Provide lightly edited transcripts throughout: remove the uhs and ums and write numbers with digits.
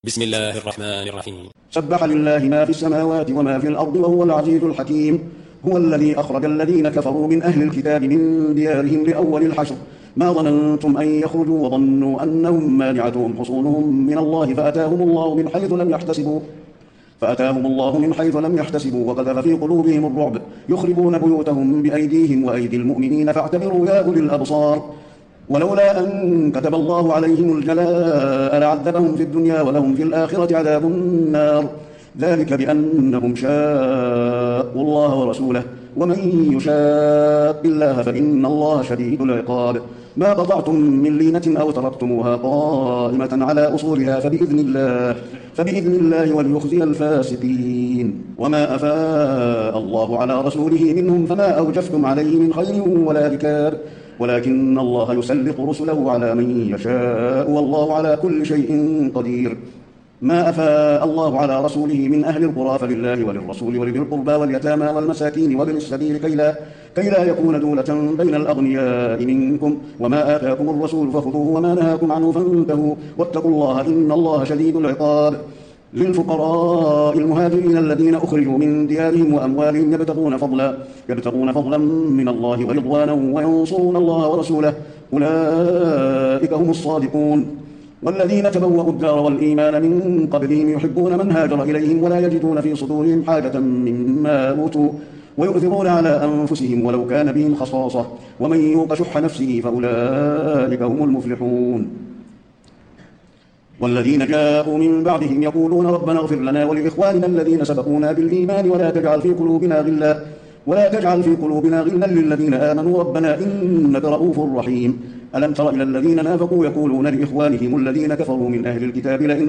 بسم الله الرحمن الرحيم. سبح لله ما في السماوات وما في الأرض وهو العزيز الحكيم. هو الذي أخرج الذين كفروا من أهل الكتاب من ديارهم لأول الحشر ما ظننتم أن يخرجوا وظنوا أنهم مانعتهم حصونهم من الله فأتاهم الله من حيث لم يحتسبوا وقذف في قلوبهم الرعب يخربون بيوتهم بأيديهم وأيدي المؤمنين فاعتبروا يا أولي الأبصار. ولولا أن كتب الله عليهم الجلاء لعذبهم في الدنيا ولهم في الآخرة عذاب النار ذلك بأنهم شاقوا الله ورسوله ومن يشاق الله فإن الله شديد العقاب. ما قطعتم من لينة أو تركتموها قائمة على أصولها فبإذن الله وليخزي الفاسقين. وما أفاء الله على رسوله منهم فما أوجفتم عليه من خير ولا ركاب ولكن الله يسلط رسله على من يشاء والله على كل شيء قدير. ما أفاء الله على رسوله من أهل القرى فلله وللرسول ولذي القربى واليتامى والمساكين وابن السبيل كي لا يكون دولة بين الأغنياء منكم. وما آتاكم الرسول فخذوه وما نهاكم عنه فانتهوا واتقوا الله إن الله شديد العقاب. للفقراء المهاجرين الذين أخرجوا من ديارهم وأموالهم يبتغون فضلا من الله ورضوانا وينصرون الله ورسوله أولئك هم الصادقون. والذين تبوأوا الدار والإيمان من قبلهم يحبون من هاجر إليهم ولا يجدون في صدورهم حاجة مما أوتوا ويؤثرون على أنفسهم ولو كان بهم خصاصة ومن يوق شح نفسه فأولئك هم المفلحون. والذين جاءوا من بعدهم يقولون ربنا اغفر لنا ولإخواننا الذين سبقونا بالإيمان ولا تجعل في قلوبنا غلا للذين آمنوا ربنا إنك رؤوف رحيم. ألم تر إلى الذين نافقوا يقولون لإخوانهم الذين كفروا من أهل الكتاب لئن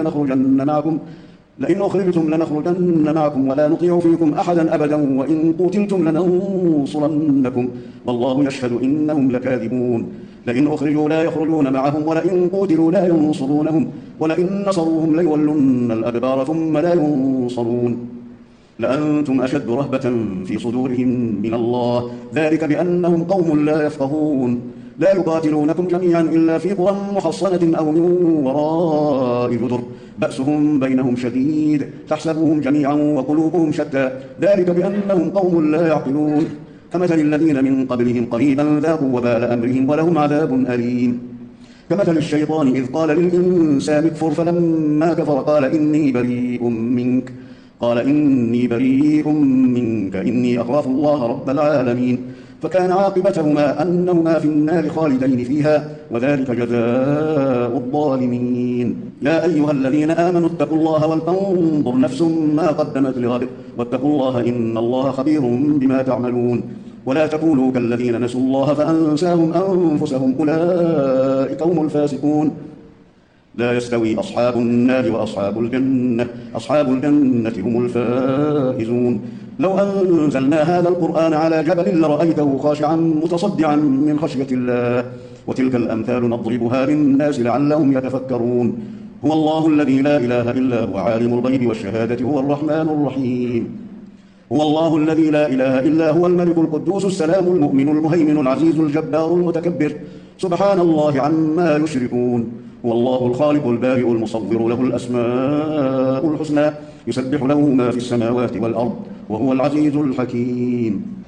أخرجتم لنخرجن معكم ولا نطيع فيكم أحدا أبدا وإن قتلتم لننصرنكم والله يشهد إنهم لكاذبون. لئن أخرجوا لا يخرجون معهم ولئن قتلوا لا ينصرونهم ولئن نصروهم ليولن الأدبار ثم لا ينصرون. لأنتم أشد رهبة في صدورهم من الله ذلك بأنهم قوم لا يفقهون. لا يقاتلونكم جميعا إلا في قرى محصنة أو من وراء جدر بأسهم بينهم شديد تحسبهم جميعا وقلوبهم شتى ذلك بأنهم قوم لا يعقلون. كمثل الذين من قبلهم قريبا ذاقوا وبال أمرهم ولهم عذاب أليم. كمثل الشيطان إذ قال للإنسان اكفر فلما كفر قال إني بريء منك إني أخاف الله رب العالمين. فكان عاقبتهما أنهما في النار خالدين فيها وذلك جزاء الظالمين. يا أيها الذين آمنوا اتقوا الله ولتنظر نفس ما قدمت لغد واتقوا الله إن الله خبير بما تعملون. ولا تكونوا كالذين نسوا الله فأنساهم أنفسهم أولئك هم الفاسقون. لا يستوي أصحاب النار وأصحاب الجنة هم الفائزون. لو أنزلنا هذا القرآن على جبل لرأيته خاشعا متصدعا من خشية الله وتلك الأمثال نضربها للناس لعلهم يتفكرون. هو الله الذي لا إله إلا هو عالم الغيب والشهادة هو الرحمن الرحيم. هو الله الذي لا إله إلا هو الملك القدوس السلام المؤمن المهيمن العزيز الجبار المتكبر سبحان الله عما يشركون. هو الله الخالق البارئ المصور له الأسماء الحسنى يسبح له ما في السماوات والأرض وهو العزيز الحكيم.